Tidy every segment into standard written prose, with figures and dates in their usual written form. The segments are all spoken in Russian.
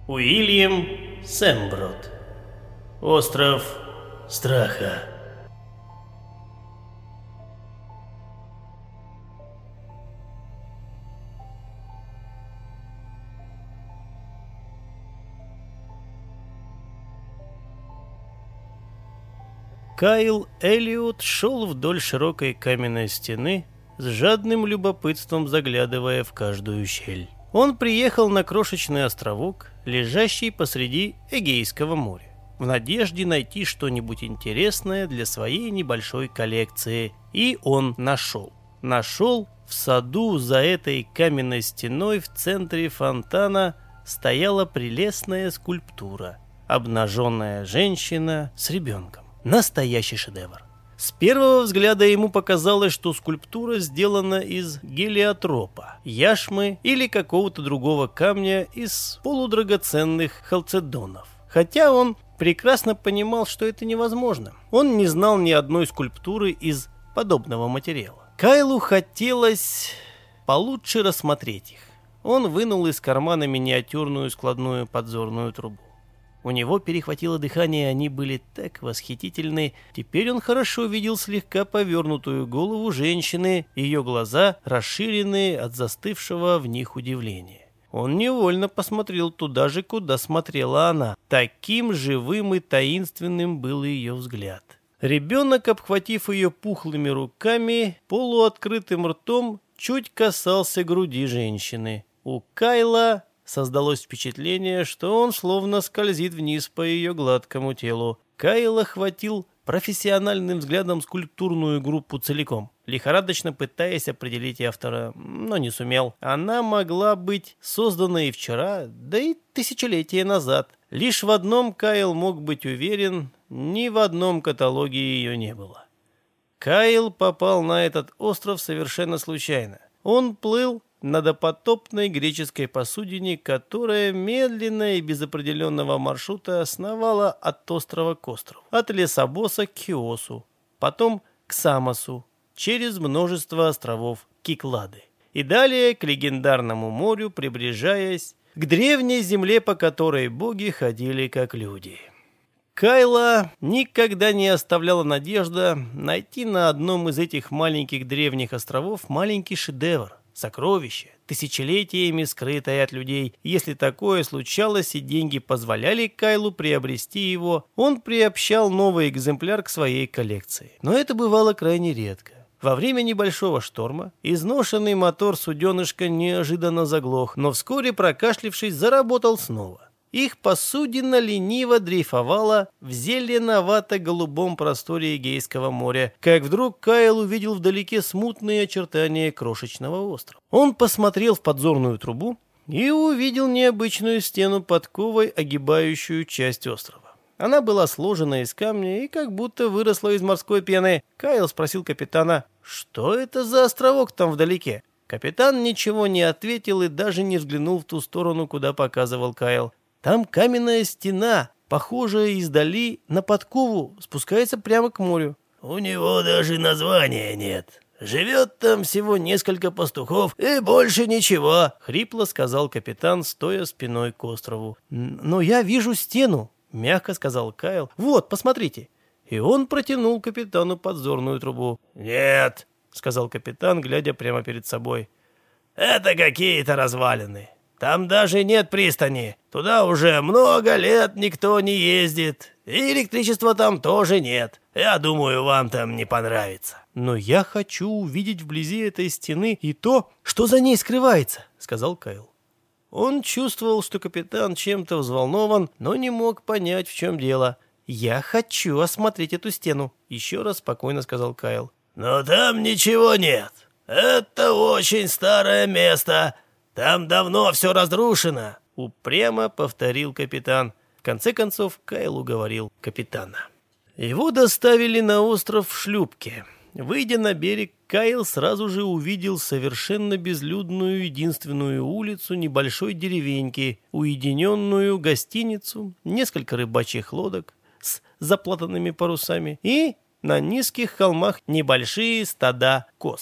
Уильям Сэмброд. Остров страха. Кайл Эллиот шел вдоль широкой каменной стены, с жадным любопытством заглядывая в каждую щель. Он приехал на крошечный островок, лежащий посреди Эгейского моря, в надежде найти что-нибудь интересное для своей небольшой коллекции. И он нашел. Нашел в саду за этой каменной стеной в центре фонтана стояла прелестная скульптура. Обнаженная женщина с ребенком. Настоящий шедевр. С первого взгляда ему показалось, что скульптура сделана из гелиотропа, яшмы или какого-то другого камня из полудрагоценных халцедонов. Хотя он прекрасно понимал, что это невозможно. Он не знал ни одной скульптуры из подобного материала. Кайлу хотелось получше рассмотреть их. Он вынул из кармана миниатюрную складную подзорную трубу. У него перехватило дыхание, они были так восхитительны. Теперь он хорошо видел слегка повернутую голову женщины, ее глаза расширенные от застывшего в них удивления. Он невольно посмотрел туда же, куда смотрела она. Таким живым и таинственным был ее взгляд. Ребенок, обхватив ее пухлыми руками, полуоткрытым ртом, чуть касался груди женщины. У Кайла создалось впечатление, что он словно скользит вниз по ее гладкому телу. Кайл охватил профессиональным взглядом скульптурную группу целиком, лихорадочно пытаясь определить автора, но не сумел. Она могла быть создана и вчера, да и тысячелетия назад. Лишь в одном Кайл мог быть уверен, ни в одном каталоге ее не было. Кайл попал на этот остров совершенно случайно. Он плыл на допотопной греческой посудине, которая медленно и без определенного маршрута сновала от острова к острову, от Лесобоса к Хиосу, потом к Самосу, через множество островов Киклады, и далее к легендарному морю, приближаясь к древней земле, по которой боги ходили как люди. Кайла никогда не оставляла надежда найти на одном из этих маленьких древних островов маленький шедевр, сокровище, тысячелетиями скрытое от людей. Если такое случалось и деньги позволяли Кайлу приобрести его, он приобщал новый экземпляр к своей коллекции. Но это бывало крайне редко. Во время небольшого шторма изношенный мотор суденышка неожиданно заглох, но вскоре, прокашлявшись, заработал снова. Их посудина лениво дрейфовала в зеленовато-голубом просторе Эгейского моря, как вдруг Кайл увидел вдалеке смутные очертания крошечного острова. Он посмотрел в подзорную трубу и увидел необычную стену подковой, огибающую часть острова. Она была сложена из камня и как будто выросла из морской пены. Кайл спросил капитана, что это за островок там вдалеке? Капитан ничего не ответил и даже не взглянул в ту сторону, куда показывал Кайл. Там каменная стена, похожая издали на подкову, спускается прямо к морю. У него даже названия нет. Живет там всего несколько пастухов и больше ничего, хрипло сказал капитан, стоя спиной к острову. Но я вижу стену, мягко сказал Кайл. Вот, посмотрите. И он протянул капитану подзорную трубу. Нет, сказал капитан, глядя прямо перед собой. Это какие-то развалины. Там даже нет пристани. Туда уже много лет никто не ездит. И электричества там тоже нет. Я думаю, вам там не понравится. Но я хочу увидеть вблизи этой стены и то, что за ней скрывается, сказал Кайл. Он чувствовал, что капитан чем-то взволнован, но не мог понять, в чем дело. Я хочу осмотреть эту стену, еще раз спокойно сказал Кайл. Но там ничего нет. Это очень старое место. Там давно все разрушено, упрямо повторил капитан. В конце концов Кайл уговорил капитана. Его доставили на остров в шлюпке. Выйдя на берег, Кайл сразу же увидел совершенно безлюдную единственную улицу небольшой деревеньки, уединенную гостиницу, несколько рыбачьих лодок с заплатанными парусами и на низких холмах небольшие стада коз.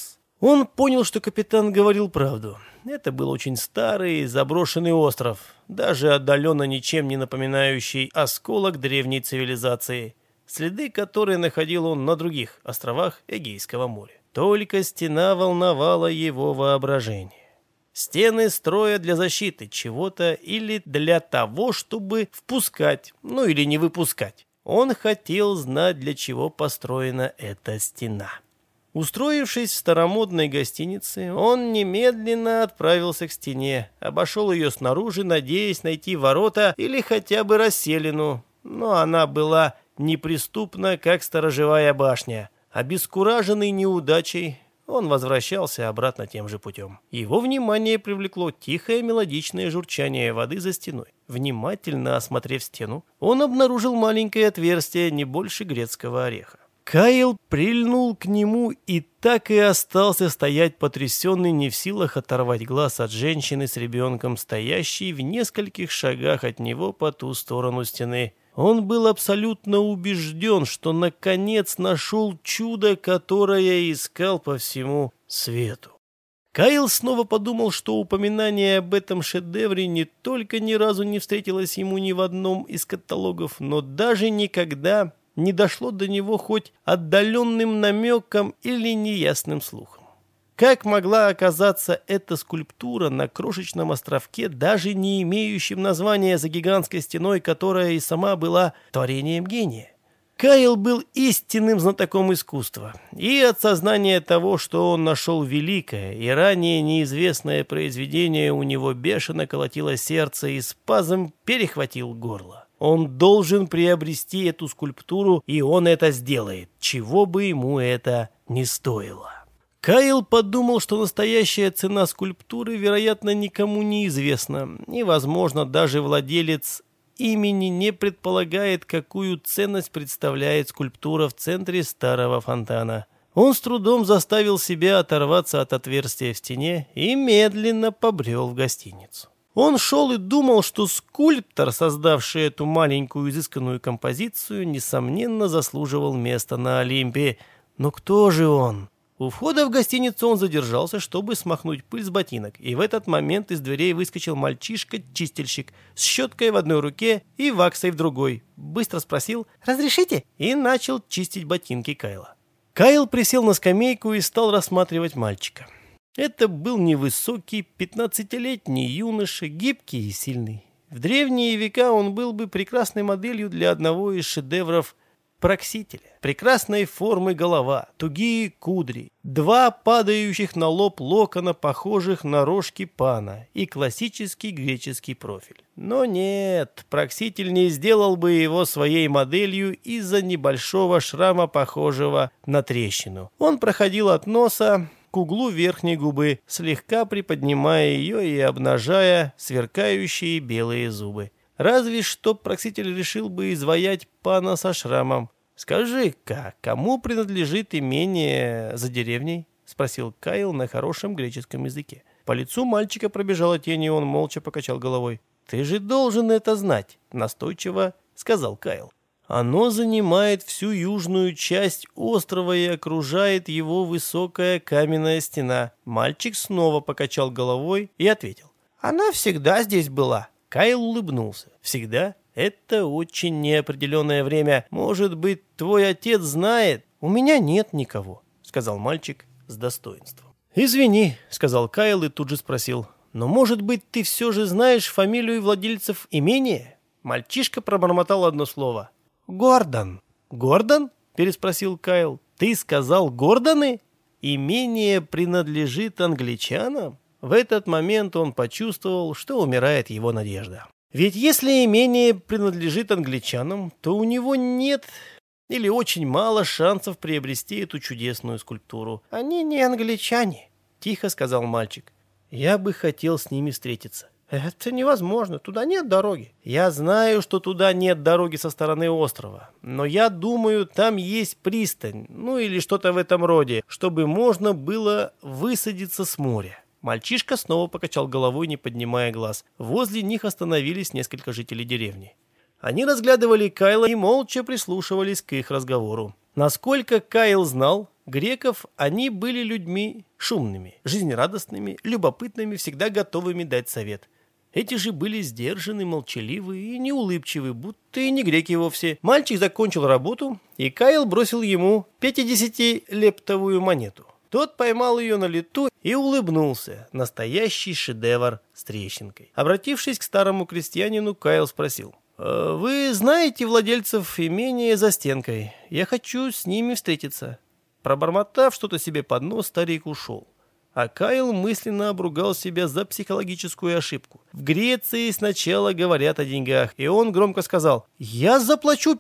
Он понял, что капитан говорил правду. Это был очень старый, заброшенный остров, даже отдаленно ничем не напоминающий осколок древней цивилизации, следы которой находил он на других островах Эгейского моря. Только стена волновала его воображение. Стены строя для защиты чего-то или для того, чтобы впускать, или не выпускать. Он хотел знать, для чего построена эта стена. Устроившись в старомодной гостинице, он немедленно отправился к стене, обошел ее снаружи, надеясь найти ворота или хотя бы расселину, но она была неприступна, как сторожевая башня. Обескураженный неудачей, он возвращался обратно тем же путем. Его внимание привлекло тихое мелодичное журчание воды за стеной. Внимательно осмотрев стену, он обнаружил маленькое отверстие не больше грецкого ореха. Кайл прильнул к нему и так и остался стоять потрясенный, не в силах оторвать глаз от женщины с ребенком, стоящей в нескольких шагах от него по ту сторону стены. Он был абсолютно убежден, что наконец нашел чудо, которое искал по всему свету. Кайл снова подумал, что упоминание об этом шедевре не только ни разу не встретилось ему ни в одном из каталогов, но даже никогда не дошло до него хоть отдаленным намеком или неясным слухом. Как могла оказаться эта скульптура на крошечном островке, даже не имеющем названия, за гигантской стеной, которая и сама была творением гения? Кайл был истинным знатоком искусства, и от сознания того, что он нашел великое и ранее неизвестное произведение, у него бешено колотило сердце и спазм перехватил горло. Он должен приобрести эту скульптуру, и он это сделает, чего бы ему это ни стоило. Кайл подумал, что настоящая цена скульптуры, вероятно, никому не известна, и, возможно, даже владелец имени не предполагает, какую ценность представляет скульптура в центре старого фонтана. Он с трудом заставил себя оторваться от отверстия в стене и медленно побрел в гостиницу. Он шел и думал, что скульптор, создавший эту маленькую изысканную композицию, несомненно заслуживал места на Олимпе. Но кто же он? У входа в гостиницу он задержался, чтобы смахнуть пыль с ботинок, и в этот момент из дверей выскочил мальчишка-чистильщик с щеткой в одной руке и ваксой в другой. Быстро спросил «Разрешите?» и начал чистить ботинки Кайла. Кайл присел на скамейку и стал рассматривать мальчика. Это был невысокий, 15-летний юноша, гибкий и сильный. В древние века он был бы прекрасной моделью для одного из шедевров Проксителя. Прекрасной формы голова, тугие кудри, два падающих на лоб локона, похожих на рожки пана, и классический греческий профиль. Но нет, Прокситель не сделал бы его своей моделью из-за небольшого шрама, похожего на трещину. Он проходил от носа к углу верхней губы, слегка приподнимая ее и обнажая сверкающие белые зубы. Разве что Прокситель решил бы изваять пана со шрамом. «Скажи-ка, кому принадлежит имение за деревней?» — спросил Кайл на хорошем греческом языке. По лицу мальчика пробежала тень, и он молча покачал головой. «Ты же должен это знать», — настойчиво сказал Кайл. «Оно занимает всю южную часть острова и окружает его высокая каменная стена». Мальчик снова покачал головой и ответил. «Она всегда здесь была». Кайл улыбнулся. «Всегда? Это очень неопределенное время. Может быть, твой отец знает?» «У меня нет никого», — сказал мальчик с достоинством. «Извини», — сказал Кайл и тут же спросил. «Но, может быть, ты все же знаешь фамилию владельцев имения?» Мальчишка пробормотал одно слово. «Гордон». «Гордон?» — переспросил Кайл. «Ты сказал Гордоны? Имение принадлежит англичанам?» В этот момент он почувствовал, что умирает его надежда. Ведь если имение принадлежит англичанам, то у него нет или очень мало шансов приобрести эту чудесную скульптуру. «Они не англичане», — тихо сказал мальчик. «Я бы хотел с ними встретиться». «Это невозможно, туда нет дороги». «Я знаю, что туда нет дороги со стороны острова, но я думаю, там есть пристань, или что-то в этом роде, чтобы можно было высадиться с моря». Мальчишка снова покачал головой, не поднимая глаз. Возле них остановились несколько жителей деревни. Они разглядывали Кайла и молча прислушивались к их разговору. Насколько Кайл знал, греков они были людьми шумными, жизнерадостными, любопытными, всегда готовыми дать совет. Эти же были сдержаны, молчаливы и неулыбчивы, будто и не греки вовсе. Мальчик закончил работу, и Кайл бросил ему 50-лептовую монету. Тот поймал ее на лету и улыбнулся. Настоящий шедевр с трещинкой. Обратившись к старому крестьянину, Кайл спросил: «Вы знаете владельцев имения за стенкой? Я хочу с ними встретиться». Пробормотав что-то себе под нос, старик ушел. А Кайл мысленно обругал себя за психологическую ошибку. В Греции сначала говорят о деньгах, и он громко сказал: «Я заплачу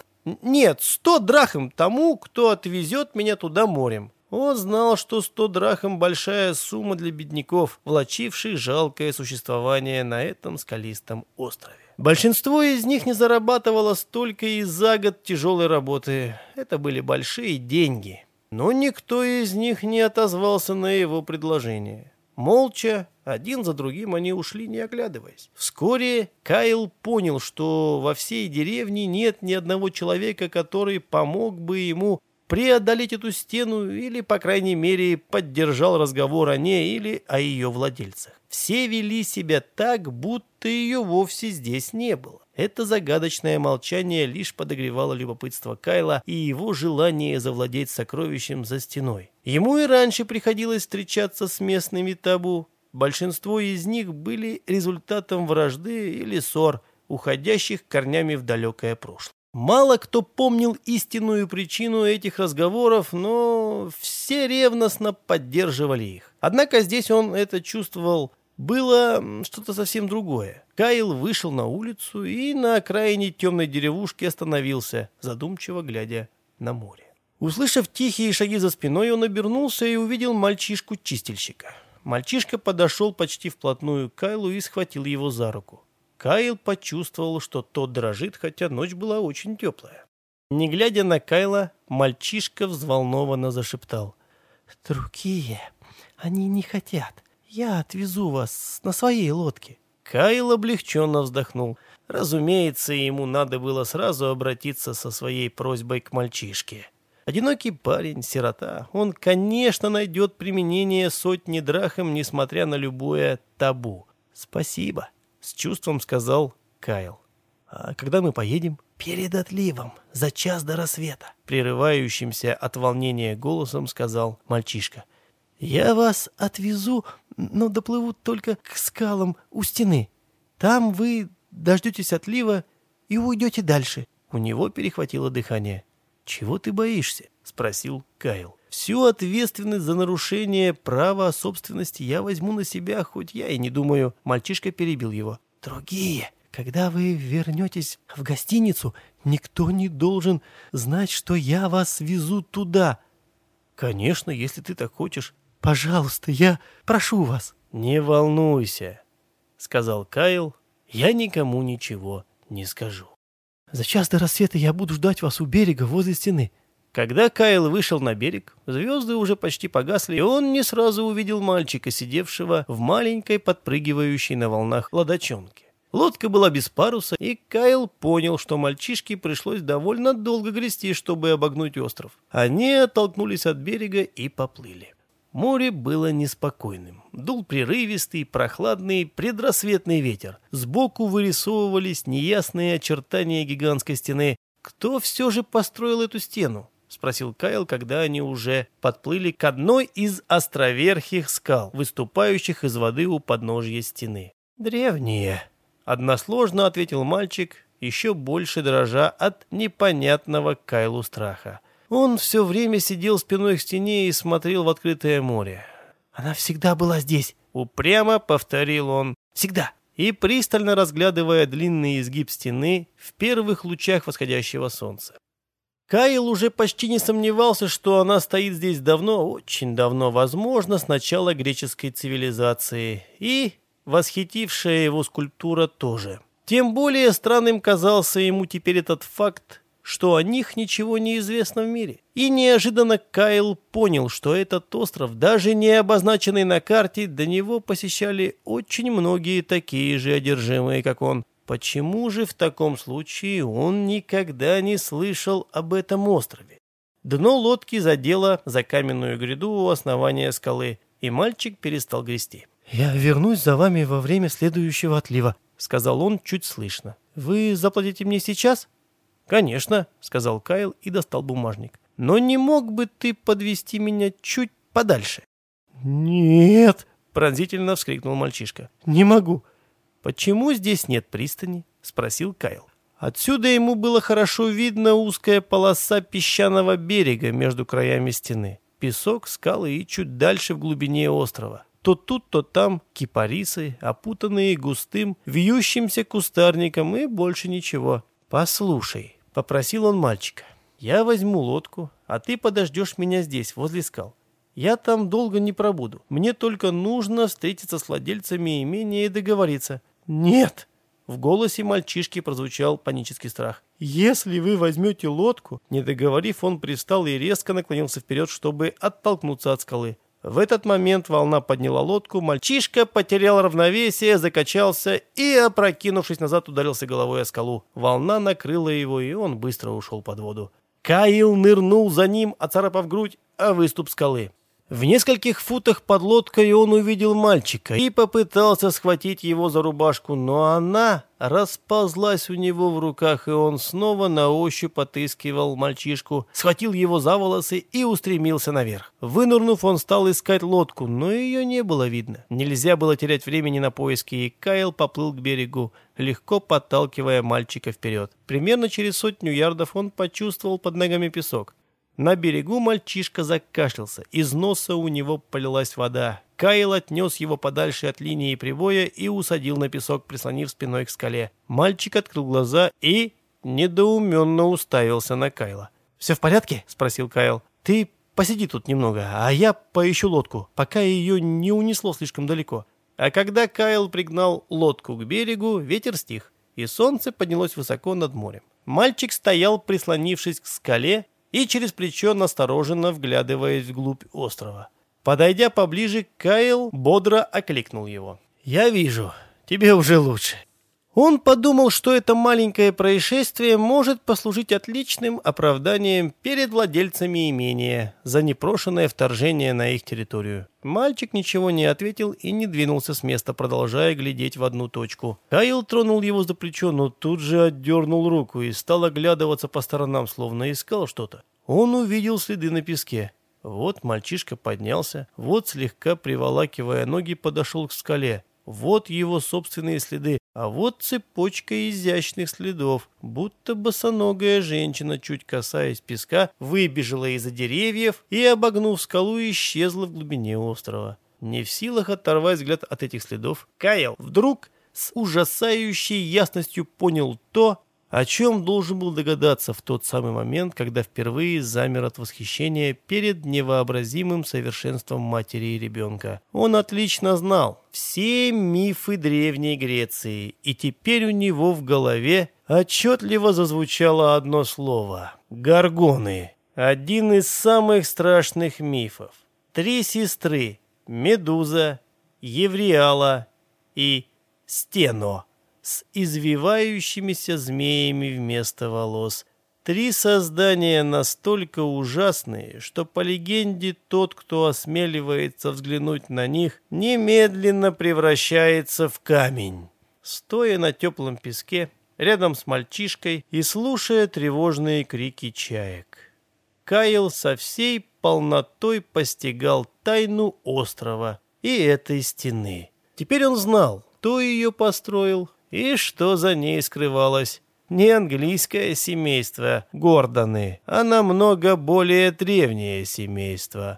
100 драхм тому, кто отвезет меня туда морем». Он знал, что 100 драхм – большая сумма для бедняков, влачивших жалкое существование на этом скалистом острове. Большинство из них не зарабатывало столько и за год тяжелой работы. Это были большие деньги. Но никто из них не отозвался на его предложение. Молча, один за другим они ушли, не оглядываясь. Вскоре Кайл понял, что во всей деревне нет ни одного человека, который помог бы ему преодолеть эту стену или, по крайней мере, поддержал разговор о ней или о ее владельцах. Все вели себя так, будто ее вовсе здесь не было. Это загадочное молчание лишь подогревало любопытство Кайла и его желание завладеть сокровищем за стеной. Ему и раньше приходилось встречаться с местными табу. Большинство из них были результатом вражды или ссор, уходящих корнями в далекое прошлое. Мало кто помнил истинную причину этих разговоров, но все ревностно поддерживали их. Однако здесь он это чувствовал. Было что-то совсем другое. Кайл вышел на улицу и на окраине темной деревушки остановился, задумчиво глядя на море. Услышав тихие шаги за спиной, он обернулся и увидел мальчишку-чистильщика. Мальчишка подошел почти вплотную к Кайлу и схватил его за руку. Кайл почувствовал, что тот дрожит, хотя ночь была очень теплая. Не глядя на Кайла, мальчишка взволнованно зашептал: «Другие, они не хотят. Я отвезу вас на своей лодке». Кайл облегченно вздохнул. Разумеется, ему надо было сразу обратиться со своей просьбой к мальчишке. Одинокий парень, сирота, он, конечно, найдет применение 100 драхм, несмотря на любое табу. «Спасибо», — с чувством сказал Кайл. «А когда мы поедем?» «Перед отливом, за час до рассвета», — прерывающимся от волнения голосом сказал мальчишка. «Я вас отвезу, но доплыву только к скалам у стены. Там вы дождетесь отлива и уйдете дальше». У него перехватило дыхание. «Чего ты боишься?» — спросил Кайл. «Всю ответственность за нарушение права собственности я возьму на себя, хоть я и не думаю». Мальчишка перебил его. «Другие, когда вы вернетесь в гостиницу, никто не должен знать, что я вас везу туда». «Конечно, если ты так хочешь». «Пожалуйста, я прошу вас». «Не волнуйся», — сказал Кайл. «Я никому ничего не скажу». «За час до рассвета я буду ждать вас у берега возле стены». Когда Кайл вышел на берег, звезды уже почти погасли, и он не сразу увидел мальчика, сидевшего в маленькой подпрыгивающей на волнах лодочонке. Лодка была без паруса, и Кайл понял, что мальчишке пришлось довольно долго грести, чтобы обогнуть остров. Они оттолкнулись от берега и поплыли. Море было неспокойным. Дул прерывистый, прохладный, предрассветный ветер. Сбоку вырисовывались неясные очертания гигантской стены. «Кто все же построил эту стену?» — спросил Кайл, когда они уже подплыли к одной из островерхих скал, выступающих из воды у подножья стены. «Древние», — односложно ответил мальчик, еще больше дрожа от непонятного Кайлу страха. Он все время сидел спиной к стене и смотрел в открытое море. «Она всегда была здесь», — упрямо повторил он. «Всегда». И пристально разглядывая длинный изгиб стены в первых лучах восходящего солнца. Кайл уже почти не сомневался, что она стоит здесь давно, очень давно, возможно, с начала греческой цивилизации. И восхитившая его скульптура тоже. Тем более странным казался ему теперь этот факт, что о них ничего не известно в мире. И неожиданно Кайл понял, что этот остров, даже не обозначенный на карте, до него посещали очень многие такие же одержимые, как он. Почему же в таком случае он никогда не слышал об этом острове? Дно лодки задело за каменную гряду у основания скалы, и мальчик перестал грести. «Я вернусь за вами во время следующего отлива», — сказал он чуть слышно. «Вы заплатите мне сейчас?» «Конечно», — сказал Кайл и достал бумажник. «Но не мог бы ты подвести меня чуть подальше?» «Нет», — пронзительно вскрикнул мальчишка. «Не могу». «Почему здесь нет пристани?» — спросил Кайл. Отсюда ему было хорошо видно узкая полоса песчаного берега между краями стены. Песок, скалы и чуть дальше в глубине острова. То тут, то там кипарисы, опутанные густым, вьющимся кустарником, и больше ничего. «Послушай», — попросил он мальчика, — «я возьму лодку, а ты подождешь меня здесь, возле скал. Я там долго не пробуду. Мне только нужно встретиться с владельцами имения и договориться». «Нет!» — в голосе мальчишки прозвучал панический страх. «Если вы возьмете лодку...» Не договорив, он привстал и резко наклонился вперед, чтобы оттолкнуться от скалы. В этот момент волна подняла лодку, мальчишка потерял равновесие, закачался и, опрокинувшись назад, ударился головой о скалу. Волна накрыла его, и он быстро ушел под воду. Кайл нырнул за ним, оцарапав грудь о выступ скалы. В нескольких футах под лодкой он увидел мальчика и попытался схватить его за рубашку, но она расползлась у него в руках, и он снова на ощупь отыскивал мальчишку, схватил его за волосы и устремился наверх. Вынырнув, он стал искать лодку, но ее не было видно. Нельзя было терять времени на поиски, и Кайл поплыл к берегу, легко подталкивая мальчика вперед. Примерно через 100 ярдов он почувствовал под ногами песок. На берегу мальчишка закашлялся, из носа у него полилась вода. Кайл отнес его подальше от линии прибоя и усадил на песок, прислонив спиной к скале. Мальчик открыл глаза и недоуменно уставился на Кайла. «Все в порядке?» — спросил Кайл. «Ты посиди тут немного, а я поищу лодку, пока ее не унесло слишком далеко». А когда Кайл пригнал лодку к берегу, ветер стих, и солнце поднялось высоко над морем. Мальчик стоял, прислонившись к скале, и через плечо настороженно вглядываясь вглубь острова. Подойдя поближе, Кайл бодро окликнул его. «Я вижу, тебе уже лучше». Он подумал, что это маленькое происшествие может послужить отличным оправданием перед владельцами имения за непрошенное вторжение на их территорию. Мальчик ничего не ответил и не двинулся с места, продолжая глядеть в одну точку. Кайл тронул его за плечо, но тут же отдернул руку и стал оглядываться по сторонам, словно искал что-то. Он увидел следы на песке. Вот мальчишка поднялся, вот, слегка приволакивая ноги, подошел к скале. Вот его собственные следы, а вот цепочка изящных следов, будто босоногая женщина, чуть касаясь песка, выбежала из-за деревьев и, обогнув скалу, исчезла в глубине острова. Не в силах оторвать взгляд от этих следов, Кайл вдруг с ужасающей ясностью понял то, о чем должен был догадаться в тот самый момент, когда впервые замер от восхищения перед невообразимым совершенством матери и ребенка. Он отлично знал все мифы Древней Греции, и теперь у него в голове отчетливо зазвучало одно слово — «Горгоны». Один из самых страшных мифов. 3 сестры — Медуза, Евриала и Стено, с извивающимися змеями вместо волос. 3 создания настолько ужасные, что, по легенде, тот, кто осмеливается взглянуть на них, немедленно превращается в камень. Стоя на теплом песке, рядом с мальчишкой и слушая тревожные крики чаек, Кайл со всей полнотой постигал тайну острова и этой стены. Теперь он знал, кто ее построил и что за ней скрывалось. Не английское семейство Гордоны, а намного более древнее семейство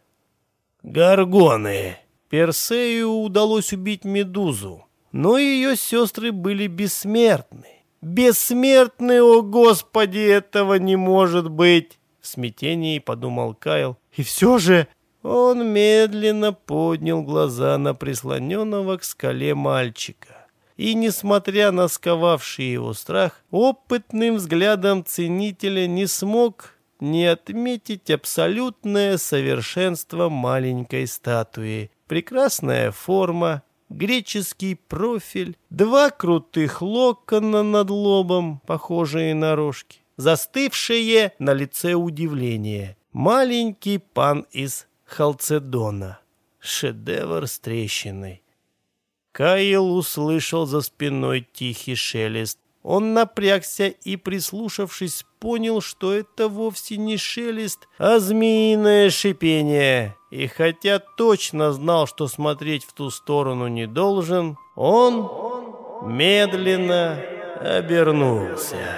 Горгоны. Персею удалось убить Медузу, но ее сестры были бессмертны. Бессмертны, о господи, этого не может быть! В смятении подумал Кайл. И все же он медленно поднял глаза на прислоненного к скале мальчика. И, несмотря на сковавший его страх, опытным взглядом ценителя не смог не отметить абсолютное совершенство маленькой статуи. Прекрасная форма, греческий профиль, 2 крутых локона над лобом, похожие на рожки. застывшее на лице удивление. Маленький пан из Халцедона. Шедевр с трещиной. Кайл услышал за спиной тихий шелест. Он напрягся и, прислушавшись, понял, что это вовсе не шелест, а змеиное шипение. И хотя точно знал, что смотреть в ту сторону не должен, он медленно обернулся.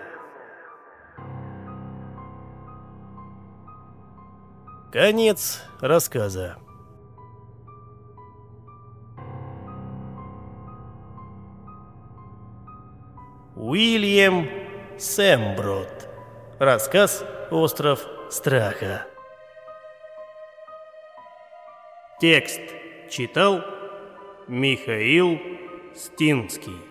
Конец рассказа. Уильям Сэмброд. Рассказ «Остров страха». Текст читал Михаил Стинский.